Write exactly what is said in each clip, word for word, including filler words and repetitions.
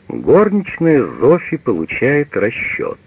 Горничная Зофи получает расчет.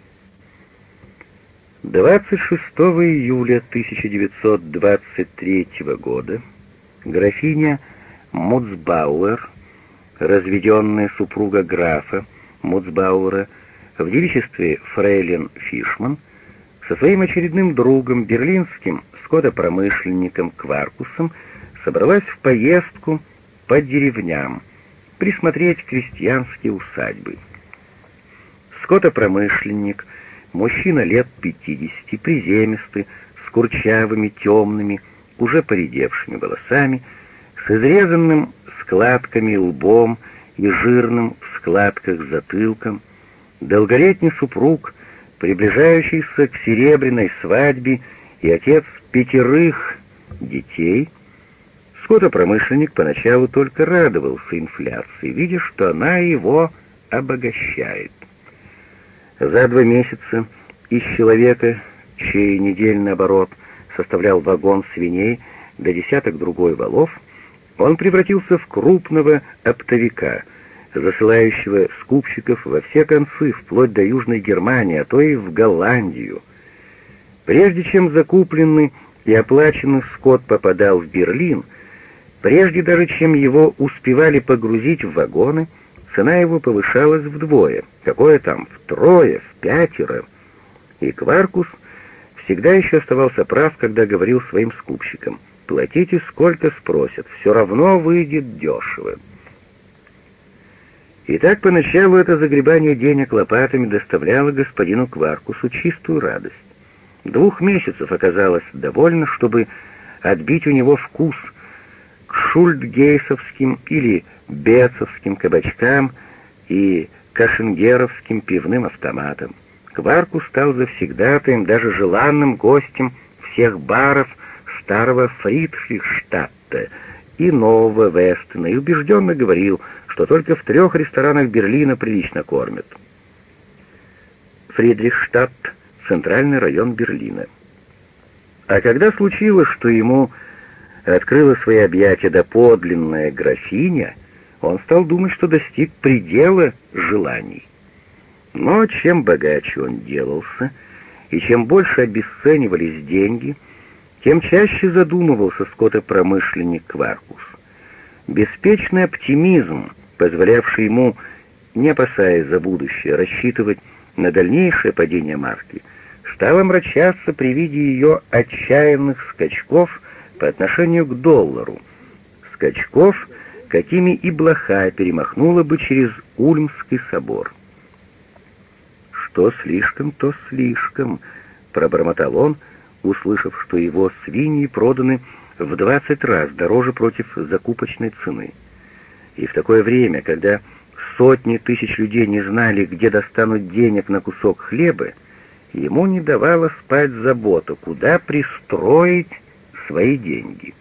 двадцать шестого июля тысяча девятьсот двадцать третьего года графиня Муцбауэр, разведенная супруга графа Муцбауэра, в девичестве фрейлин Фишман, со своим очередным другом, берлинским скотопромышленником Кваркусом, собралась в поездку по деревням, присмотреть крестьянские усадьбы. Скотопромышленник, мужчина лет пятидесяти, приземистый, с курчавыми, темными, уже поредевшими волосами, с изрезанным складками лбом и жирным в складках затылком, долголетний супруг, приближающийся к серебряной свадьбе и отец пятерых детей. Скотопромышленник поначалу только радовался инфляции, видя, что она его обогащает. За два месяца из человека, чей недельный оборот составлял вагон свиней до десяток другой валов, он превратился в крупного оптовика, засылающего скупщиков во все концы, вплоть до Южной Германии, а то и в Голландию. Прежде чем закупленный и оплаченный скот попадал в Берлин, прежде даже чем его успевали погрузить в вагоны, цена его повышалась вдвое, какое там, втрое, в пятеро. И Кваркус всегда еще оставался прав, когда говорил своим скупщикам: «Платите, сколько спросят, все равно выйдет дешево». И так поначалу это загребание денег лопатами доставляло господину Кваркусу чистую радость. Двух месяцев оказалось довольно, чтобы отбить у него вкус к шульдгейсовским или бецовским кабачкам и кашенгеровским пивным автоматам. Кваркус стал завсегдатаем, даже желанным гостем всех баров старого Фридрихштадта и нового Вестена, и убежденно говорил, что только в трех ресторанах Берлина прилично кормят. Фридрихштадт — центральный район Берлина. А когда случилось, что ему открыла свои объятия доподлинная графиня, он стал думать, что достиг предела желаний. Но чем богаче он делался, и чем больше обесценивались деньги, тем чаще задумывался скотопромышленник Кваркус. Беспечный оптимизм, позволявший ему, не опасаясь за будущее, рассчитывать на дальнейшее падение марки, стал омрачаться при виде ее отчаянных скачков по отношению к доллару, скачков, какими и блоха перемахнула бы через Ульмский собор. «Что слишком, то слишком», — пробормотал он, услышав, что его свиньи проданы в двадцать раз дороже против закупочной цены. И в такое время, когда сотни тысяч людей не знали, где достанут денег на кусок хлеба, ему не давала спать забота, куда пристроить свои деньги.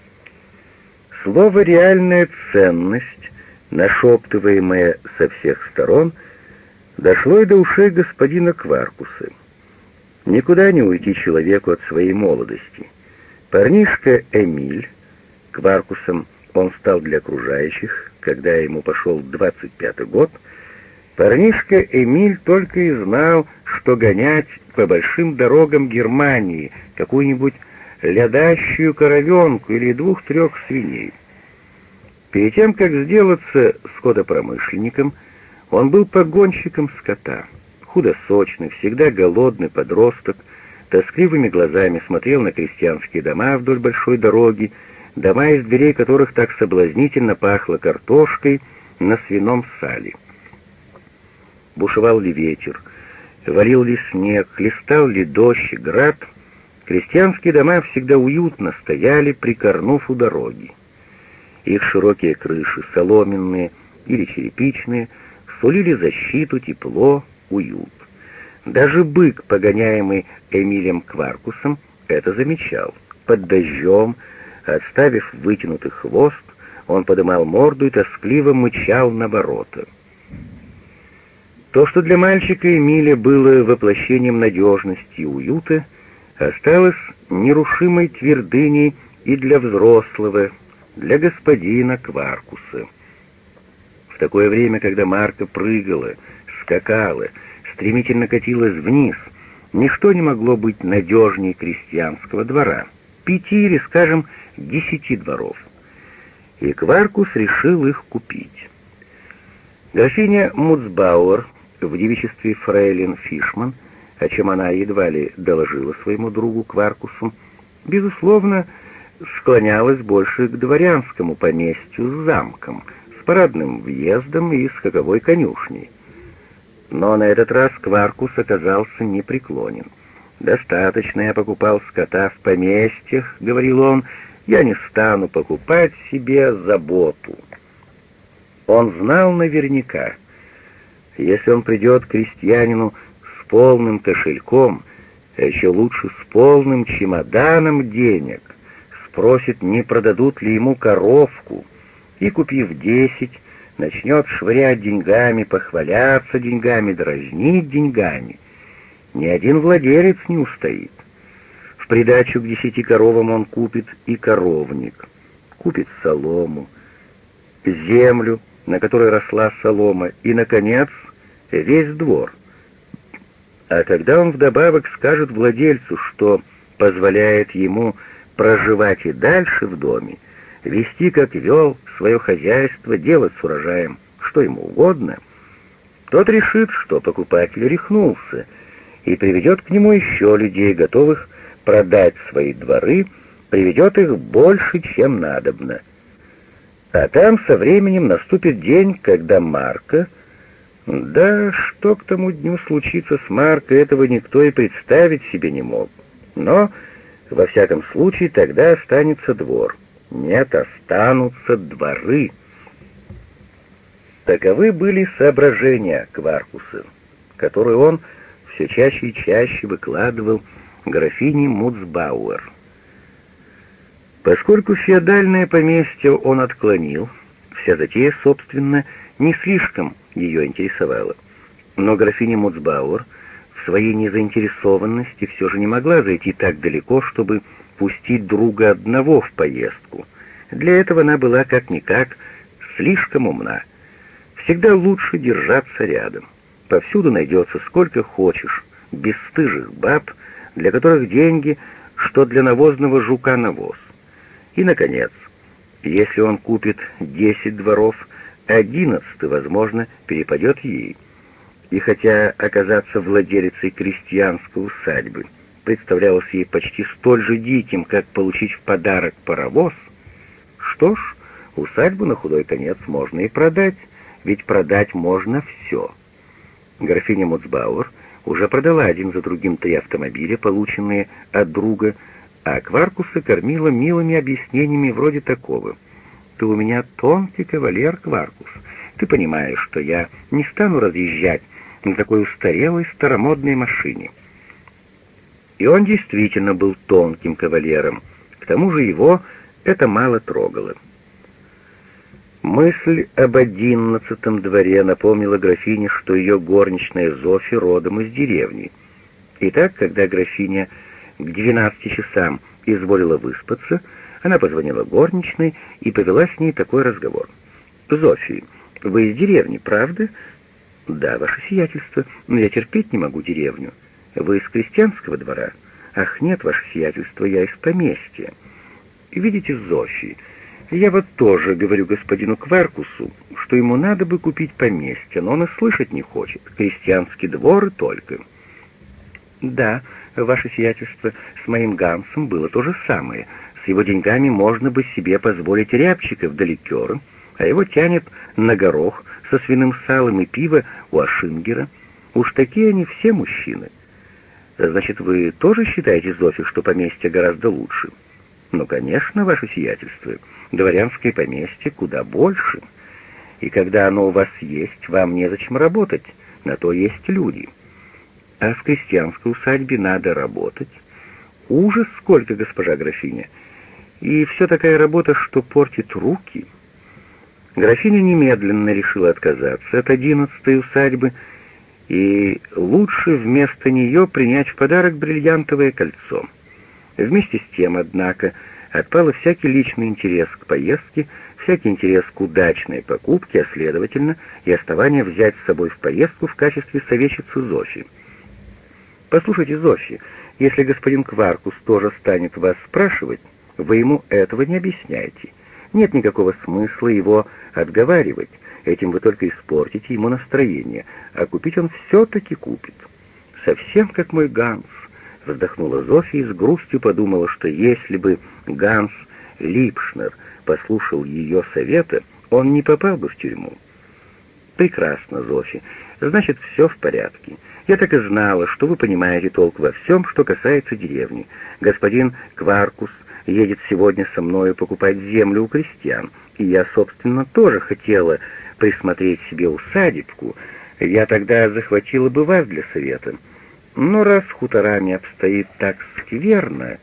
Слово «реальная ценность», нашептываемое со всех сторон, дошло и до ушей господина Кваркуса. Никуда не уйти человеку от своей молодости. Парнишка Эмиль, Кваркусом он стал для окружающих, когда ему пошел двадцать пятый год, парнишка Эмиль только и знал, что гонять по большим дорогам Германии какую-нибудь лядащую коровенку или двух-трех свиней. Перед тем, как сделаться скотопромышленником, он был погонщиком скота. Худосочный, всегда голодный подросток, тоскливыми глазами смотрел на крестьянские дома вдоль большой дороги, дома, из дверей которых так соблазнительно пахло картошкой на свином сале. Бушевал ли ветер, валил ли снег, хлестал ли дождь и град, крестьянские дома всегда уютно стояли, прикорнув у дороги. Их широкие крыши, соломенные или черепичные, сулили защиту, тепло, уют. Даже бык, погоняемый Эмилем Кваркусом, это замечал. Под дождем, отставив вытянутый хвост, он подымал морду и тоскливо мычал на ворота. То, что для мальчика Эмиля было воплощением надежности и уюта, осталось нерушимой твердыней и для взрослого, для господина Кваркуса. В такое время, когда Марка прыгала, скакала, стремительно катилась вниз, ничто не могло быть надежнее крестьянского двора, пяти или, скажем, десяти дворов. И Кваркус решил их купить. Графиня Муцбауэр в девичестве фрейлин Фишман, о чем она едва ли доложила своему другу Кваркусу, безусловно, склонялась больше к дворянскому поместью с замком, с парадным въездом и скаковой конюшней. Но на этот раз Кваркус оказался непреклонен. «Достаточно я покупал скота в поместьях», — говорил он, — «я не стану покупать себе заботу». Он знал наверняка, если он придет к крестьянину с полным кошельком, а еще лучше с полным чемоданом денег, спросит, не продадут ли ему коровку, и, купив десять, начнет швырять деньгами, похваляться деньгами, дразнить деньгами, ни один владелец не устоит. В придачу к десяти коровам он купит и коровник, купит солому, землю, на которой росла солома, и, наконец, весь двор. А когда он вдобавок скажет владельцу, что позволяет ему проживать и дальше в доме, вести, как вел, свое хозяйство, делать с урожаем что ему угодно, тот решит, что покупатель рехнулся, и приведет к нему еще людей, готовых продать свои дворы, приведет их больше, чем надобно. А там со временем наступит день, когда Марка... Да что к тому дню случится с Марко, этого никто и представить себе не мог. Но, во всяком случае, тогда останется двор. Нет, останутся дворы. Таковы были соображения Кваркуса, которые он все чаще и чаще выкладывал графине Муцбауэр. Поскольку феодальное поместье он отклонил, вся затея, собственно, не слишком ее интересовала. Но графиня Муцбауэр в своей незаинтересованности все же не могла зайти так далеко, чтобы пустить друга одного в поездку. Для этого она была как-никак слишком умна. Всегда лучше держаться рядом. Повсюду найдется сколько хочешь бесстыжих баб, для которых деньги, что для навозного жука навоз. И, наконец, если он купит десять дворов, одиннадцатый, возможно, перепадет ей. И хотя оказаться владелицей крестьянской усадьбы представлялось ей почти столь же диким, как получить в подарок паровоз, что ж, усадьбу на худой конец можно и продать, ведь продать можно все. Графиня Муцбауэр уже продала один за другим три автомобиля, полученные от друга, а Кваркуса кормила милыми объяснениями вроде такого: «Ты у меня тонкий кавалер, Кваркус. Ты понимаешь, что я не стану разъезжать на такой устарелой старомодной машине». И он действительно был тонким кавалером, к тому же его это мало трогало. Мысль об одиннадцатом дворе напомнила графине, что ее горничная Зофи родом из деревни. Итак, когда графиня к двенадцати часам изволила выспаться, она позвонила горничной и повела с ней такой разговор. «Зофи, вы из деревни, правда?» «Да, ваше сиятельство, но я терпеть не могу деревню». «Вы из крестьянского двора?» «Ах, нет, ваше сиятельство, я из поместья». «Видите, Зофи, я вот тоже говорю господину Кваркусу, что ему надо бы купить поместье, но он и слышать не хочет. Крестьянский двор и только». «Да, ваше сиятельство, с моим Гансом было то же самое. С его деньгами можно бы себе позволить рябчиков да ликера, а его тянет на горох со свиным салом и пиво у Ашингера. Уж такие они все мужчины». «Значит, вы тоже считаете, Зофи, что поместье гораздо лучше?» «Ну, конечно, ваше сиятельство. Дворянское поместье куда больше. И когда оно у вас есть, вам незачем работать, на то есть люди. А в крестьянской усадьбе надо работать. Ужас сколько, госпожа графиня. И все такая работа, что портит руки». Графиня немедленно решила отказаться от одиннадцатой усадьбы, и лучше вместо нее принять в подарок бриллиантовое кольцо. Вместе с тем, однако, отпал всякий личный интерес к поездке, всякий интерес к удачной покупке, а следовательно и основание взять с собой в поездку в качестве советчицы Зофи. Послушайте, Зофи, если господин Кваркус тоже станет вас спрашивать, вы ему этого не объясняете. Нет никакого смысла его отговаривать, этим вы только испортите ему настроение, а купить он все-таки купит. Совсем как мой Ганс, вздохнула Зофи и с грустью подумала, что если бы Ганс Липшнер послушал ее совета, он не попал бы в тюрьму. Прекрасно, Зофи, значит, все в порядке. Я так и знала, что вы понимаете толк во всем, что касается деревни. Господин Кваркус едет сегодня со мною покупать землю у крестьян, и я, собственно, тоже хотела присмотреть себе усадебку. Я тогда захватила бы вас для совета. Но раз с хуторами обстоит так скверно...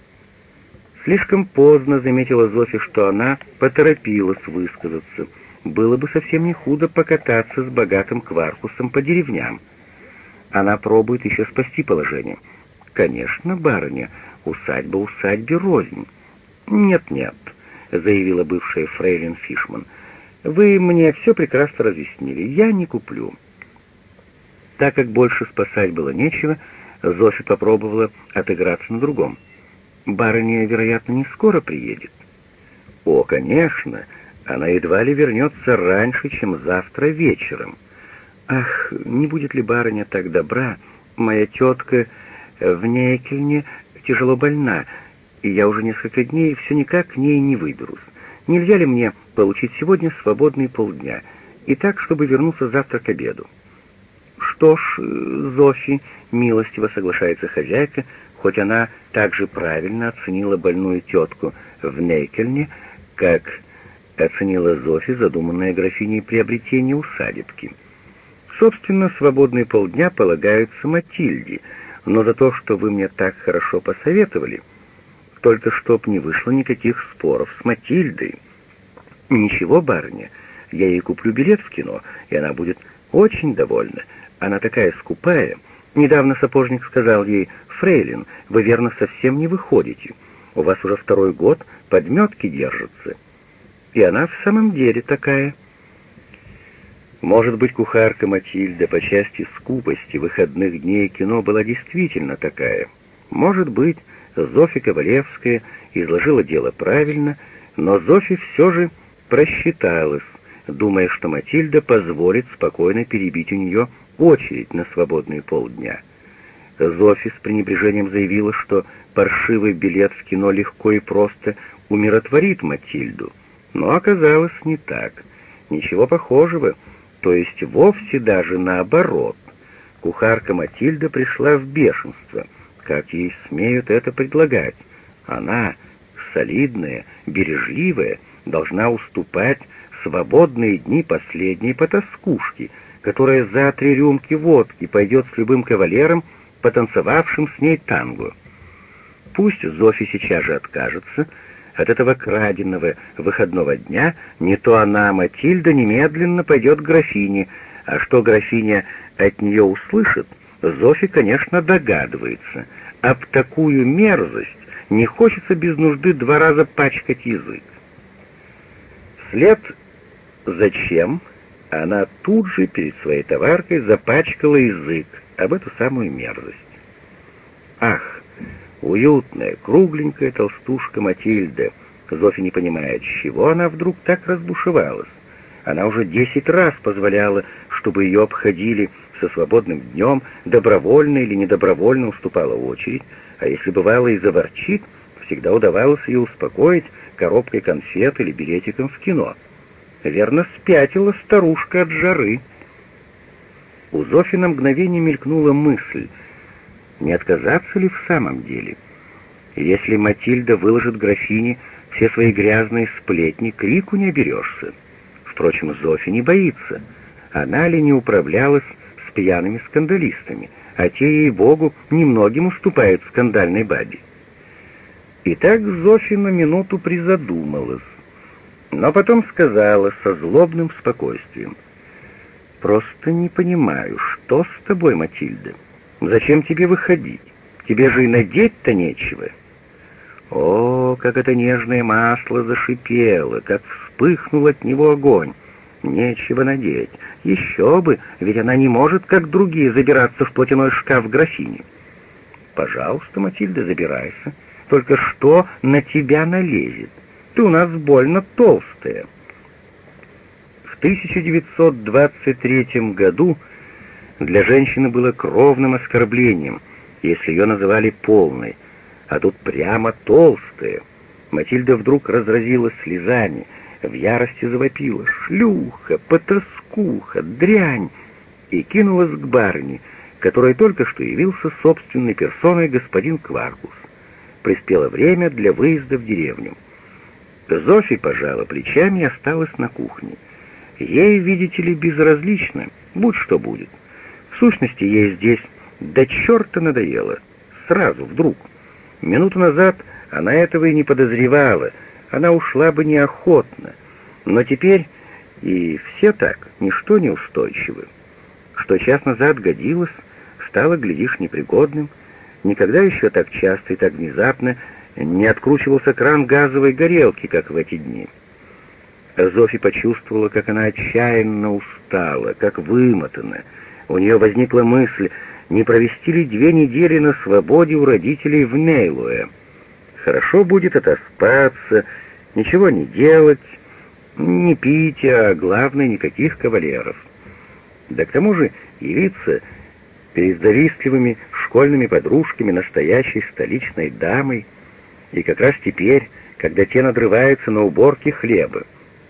Слишком поздно заметила Зофи, что она поторопилась высказаться. Было бы совсем не худо покататься с богатым Кваркусом по деревням. Она пробует еще спасти положение. «Конечно, барыня, усадьба усадьбе рознь». «Нет-нет», — заявила бывшая фрейлин Фишман, — «вы мне все прекрасно разъяснили, я не куплю». Так как больше спасать было нечего, Зофи попробовала отыграться на другом. «Барыня, вероятно, не скоро приедет». «О, конечно, она едва ли вернется раньше, чем завтра вечером». «Ах, не будет ли барыня так добра? Моя тетка в Нейкельне тяжело больна, и я уже несколько дней все никак к ней не выберусь. Нельзя ли мне получить сегодня свободные полдня, и так, чтобы вернуться завтра к обеду?» «Что ж, Зофи», — милостиво соглашается хозяйка, хоть она также правильно оценила больную тетку в Нейкельне, как оценила Зофи задуманное графиней приобретение усадебки. Собственно, свободные полдня полагаются Матильде, но за то, что вы мне так хорошо посоветовали, только чтоб не вышло никаких споров с Матильдой. Ничего, барыня, я ей куплю билет в кино, и она будет очень довольна. Она такая скупая. Недавно сапожник сказал ей: «Фрейлин, вы, верно, совсем не выходите. У вас уже второй год подметки держатся». И она в самом деле такая. Может быть, кухарка Матильда по части скупости выходных дней кино была действительно такая. Может быть, Зофья Ковалевская изложила дело правильно, но Зофья все же просчиталась, думая, что Матильда позволит спокойно перебить у нее очередь на свободные полдня. Зофи с пренебрежением заявила, что паршивый билет в кино легко и просто умиротворит Матильду, но оказалось не так. Ничего похожего, то есть вовсе даже наоборот. Кухарка Матильда пришла в бешенство. Как ей смеют это предлагать? Она, солидная, бережливая, должна уступать свободные дни последней потаскушки, которая за три рюмки водки пойдет с любым кавалером, потанцевавшим с ней танго. Пусть Зофи сейчас же откажется от этого краденого выходного дня, не то она, Матильда, немедленно пойдет к графине, а что графиня от нее услышит, Зофи, конечно, догадывается. Об такую мерзость не хочется без нужды два раза пачкать язык. Вслед зачем она тут же перед своей товаркой запачкала язык об эту самую мерзость. Ах, уютная, кругленькая толстушка Матильда. Зофи не понимает, с чего она вдруг так разбушевалась. Она уже десять раз позволяла, чтобы ее обходили со свободным днем, добровольно или недобровольно уступала очередь, а если бывало и заворчит, всегда удавалось ее успокоить коробкой конфет или билетиком в кино. Верно, спятила старушка от жары. У Зофи на мгновение мелькнула мысль, не отказаться ли в самом деле. Если Матильда выложит графине все свои грязные сплетни, крику не оберешься. Впрочем, Зофи не боится. Она ли не управлялась с пьяными скандалистами, а те, ей-богу, немногим уступают скандальной бабе. И так Зофи на минуту призадумалась, но потом сказала со злобным спокойствием: «Просто не понимаю, что с тобой, Матильда? Зачем тебе выходить? Тебе же и надеть-то нечего». О, как это нежное масло зашипело, как вспыхнул от него огонь. Нечего надеть. Еще бы, ведь она не может, как другие, забираться в платяной шкаф графини. Пожалуйста, Матильда, забирайся. Только что на тебя налезет? Ты у нас больно толстая. В тысяча девятьсот двадцать третьем году для женщины было кровным оскорблением, если ее называли полной, а тут прямо толстая. Матильда вдруг разразилась слезами, в ярости завопила: «Шлюха, потаскуха, дрянь!» и кинулась к барыне, которой только что явился собственной персоной господин Кваркус. Приспело время для выезда в деревню. Зофи пожала плечами и осталась на кухне. Ей, видите ли, безразлично, будь что будет. В сущности, ей здесь до черта надоело. Сразу, вдруг. Минуту назад она этого и не подозревала, она ушла бы неохотно. Но теперь и все так, ничто не устойчиво. Что час назад годилось, стало, глядишь, непригодным. Никогда еще так часто и так внезапно не откручивался кран газовой горелки, как в эти дни. Зофи почувствовала, как она отчаянно устала, как вымотана. У нее возникла мысль, не провести ли две недели на свободе у родителей в Нейлуэ. Хорошо будет отоспаться, ничего не делать, не пить, а главное, никаких кавалеров. Да к тому же явиться перед завистливыми школьными подружками настоящей столичной дамой, и как раз теперь, когда те надрываются на уборке хлеба.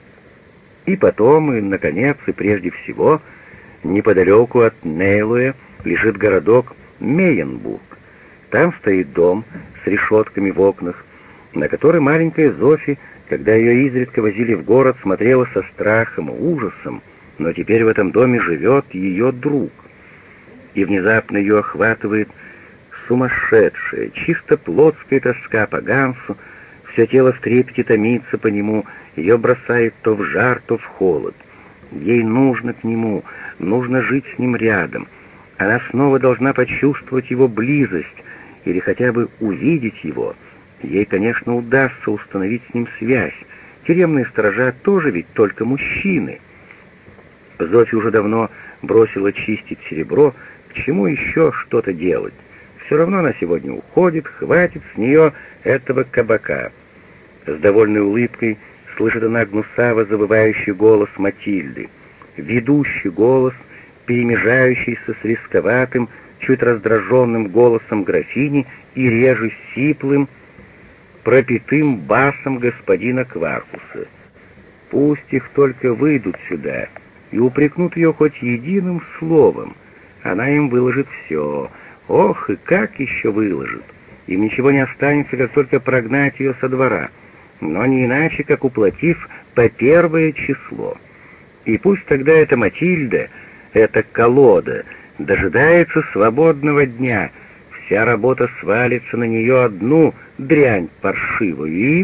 И потом, и, наконец, и прежде всего, неподалеку от Нейлуэ лежит городок Мейенбург. Там стоит дом с решетками в окнах, на который маленькая Зофи, когда ее изредка возили в город, смотрела со страхом и ужасом, но теперь в этом доме живет ее друг. И внезапно ее охватывает сумасшедшая, чисто плотская тоска по Гансу, все тело в трепете томится по нему, ее бросает то в жар, то в холод. Ей нужно к нему, нужно жить с ним рядом. Она снова должна почувствовать его близость или хотя бы увидеть его. Ей, конечно, удастся установить с ним связь. Тюремные сторожа тоже ведь только мужчины. Зофи уже давно бросила чистить серебро, к чему еще что-то делать? Все равно она сегодня уходит, хватит с нее этого кабака. С довольной улыбкой слышит она гнусаво завывающий голос Матильды, ведущий голос, перемежающийся с рисковатым, чуть раздраженным голосом графини и реже сиплым, пропитым басом господина Кваркуса. Пусть их только выйдут сюда и упрекнут ее хоть единым словом, она им выложит все. Ох, и как еще выложит! Им ничего не останется, как только прогнать ее со двора, но не иначе, как уплатив по первое число. И пусть тогда эта Матильда, эта колода, дожидается свободного дня, вся работа свалится на нее одну, дрянь паршивую, и...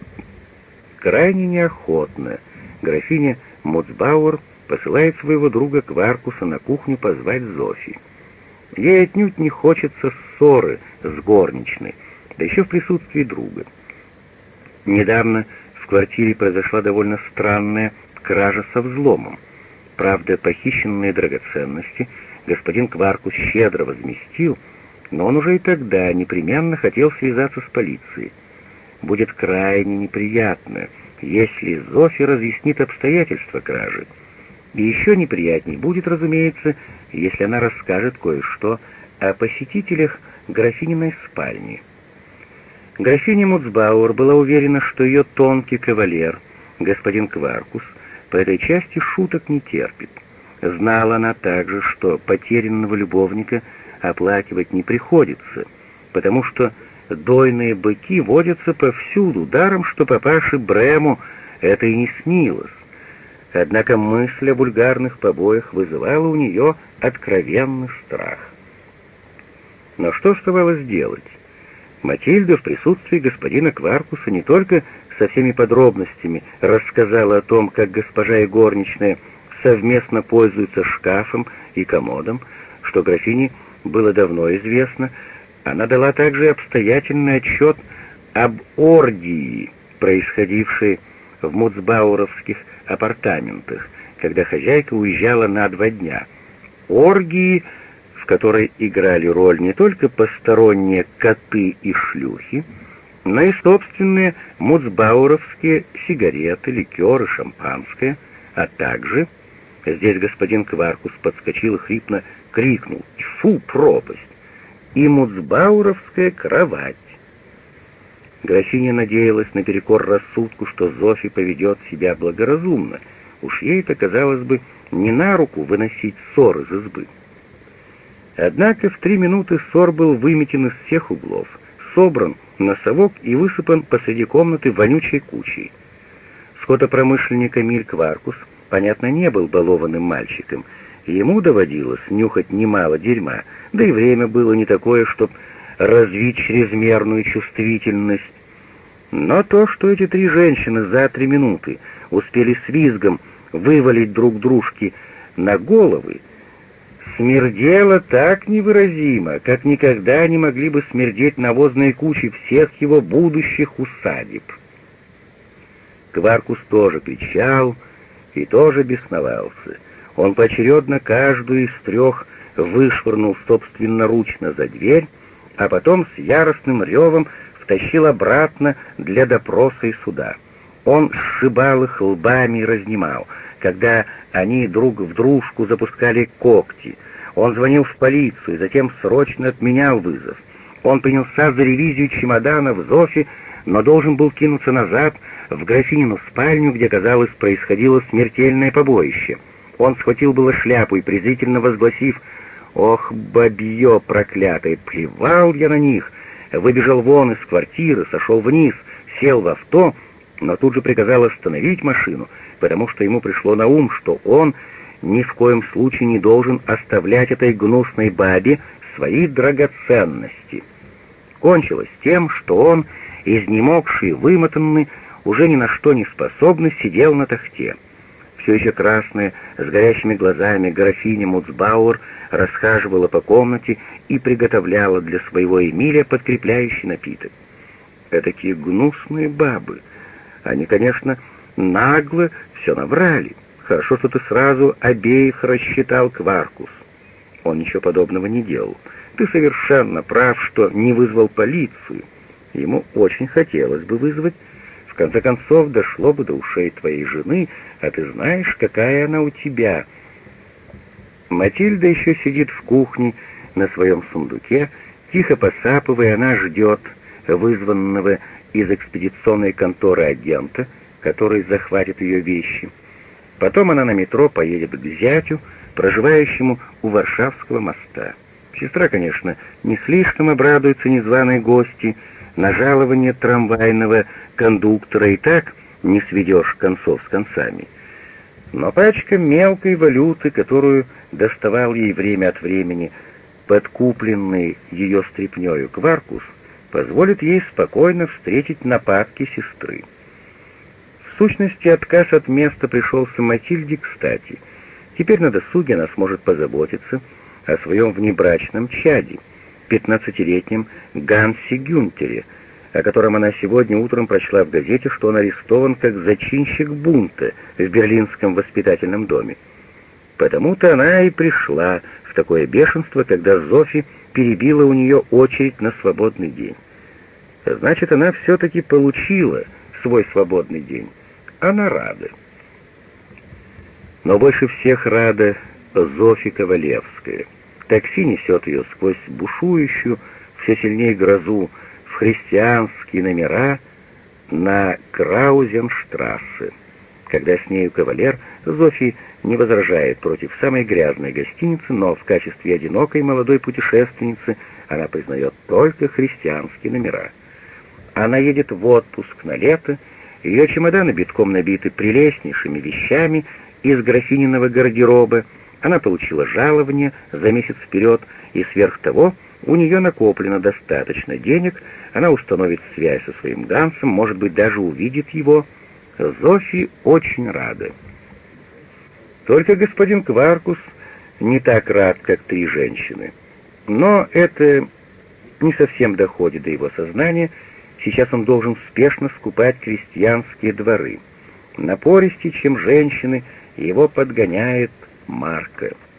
Крайне неохотно графиня Муцбауэр посылает своего друга Кваркуса на кухню позвать Зофи. Ей отнюдь не хочется ссоры с горничной, да еще в присутствии друга. Недавно в квартире произошла довольно странная кража со взломом. Правда, похищенные драгоценности господин Кваркус щедро возместил, но он уже и тогда непременно хотел связаться с полицией. Будет крайне неприятно, если Зофи разъяснит обстоятельства кражи. И еще неприятней будет, разумеется, если она расскажет кое-что о посетителях графининой спальни. Графиня Муцбауэр была уверена, что ее тонкий кавалер, господин Кваркус, по этой части шуток не терпит. Знала она также, что потерянного любовника оплакивать не приходится, потому что дойные быки водятся повсюду, даром, что папаше Брему это и не снилось. Однако мысль о вульгарных побоях вызывала у нее откровенный страх. Но что оставалось делать? Матильда в присутствии господина Кваркуса не только со всеми подробностями рассказала о том, как госпожа и горничная совместно пользуются шкафом и комодом, что графине было давно известно, она дала также обстоятельный отчет об оргии, происходившей в муцбауэровских апартаментах, когда хозяйка уезжала на два дня. Оргии, в которой играли роль не только посторонние коты и шлюхи, но и собственные муцбауэровские сигареты, ликеры, шампанское, а также... Здесь господин Кваркус подскочил и хрипло крикнул: «Тьфу, пропасть!» И муцбауэровская кровать. Графиня надеялась наперекор рассудку, что Зофи поведет себя благоразумно. Уж ей-то, казалось бы, не на руку выносить ссор из избы. Однако в три минуты ссор был выметен из всех углов, собран на совок и высыпан посреди комнаты вонючей кучей. Скотопромышленник Эмиль Кваркус, понятно, не был балованным мальчиком, и ему доводилось нюхать немало дерьма, да и время было не такое, чтобы развить чрезмерную чувствительность. Но то, что эти три женщины за три минуты успели с визгом вывалить друг дружке на головы, смердело так невыразимо, как никогда не могли бы смердеть навозные кучи всех его будущих усадеб. Кваркус тоже кричал и тоже бесновался. Он поочередно каждую из трех вышвырнул собственноручно за дверь, а потом с яростным ревом втащил обратно для допроса и суда. Он сшибал их лбами и разнимал, когда они друг в дружку запускали когти. Он звонил в полицию, затем срочно отменял вызов. Он принялся за ревизию чемоданов Зофи, но должен был кинуться назад в графинину спальню, где, казалось, происходило смертельное побоище. Он схватил было шляпу и, презрительно возгласив: «Ох, бабье проклятое, плевал я на них!» выбежал вон из квартиры, сошел вниз, сел в авто, но тут же приказал остановить машину, потому что ему пришло на ум, что он ни в коем случае не должен оставлять этой гнусной бабе свои драгоценности. Кончилось тем, что он, изнемогший, вымотанный, уже ни на что не способный, сидел на тахте. Все еще красная, с горящими глазами, графиня Муцбауэр расхаживала по комнате и приготовляла для своего Эмиля подкрепляющий напиток. Этакие гнусные бабы. Они, конечно, нагло все наврали. Хорошо, что ты сразу обеих рассчитал, Кваркус. Он ничего подобного не делал. Ты совершенно прав, что не вызвал полицию. Ему очень хотелось бы вызвать. В конце концов, дошло бы до ушей твоей жены, а ты знаешь, какая она у тебя. Матильда еще сидит в кухне на своем сундуке, тихо посапывая, она ждет вызванного из экспедиционной конторы агента, который захватит ее вещи. Потом она на метро поедет к зятю, проживающему у Варшавского моста. Сестра, конечно, не слишком обрадуется незваной гости, на жалование трамвайного кондуктора и так не сведешь концов с концами. Но пачка мелкой валюты, которую доставал ей время от времени подкупленный ее стряпнёю Кваркус, позволит ей спокойно встретить нападки сестры. В сущности, отказ от места пришелся Матильде кстати. Теперь на досуге она сможет позаботиться о своем внебрачном чаде, пятнадцатилетнем Гансе Гюнтере, о котором она сегодня утром прочла в газете, что он арестован как зачинщик бунта в берлинском воспитательном доме. Потому-то она и пришла в такое бешенство, когда Зофи перебила у нее очередь на свободный день. Значит, она все-таки получила свой свободный день. Она рада. Но больше всех рада Зофи Ковалевская. Такси несет ее сквозь бушующую, все сильнее грозу, в христианские номера на Краузенштрассе. Когда с нею кавалер, Зофи не возражает против самой грязной гостиницы, но в качестве одинокой молодой путешественницы она признает только христианские номера. Она едет в отпуск на лето, ее чемоданы битком набиты прелестнейшими вещами из графининого гардероба, она получила жалование за месяц вперед, и сверх того у нее накоплено достаточно денег, она установит связь со своим Гансом, может быть, даже увидит его. Зофи очень рада. Только господин Кваркус не так рад, как три женщины. Но это не совсем доходит до его сознания. Сейчас он должен спешно скупать крестьянские дворы. Напористее, чем женщины, его подгоняет Марка.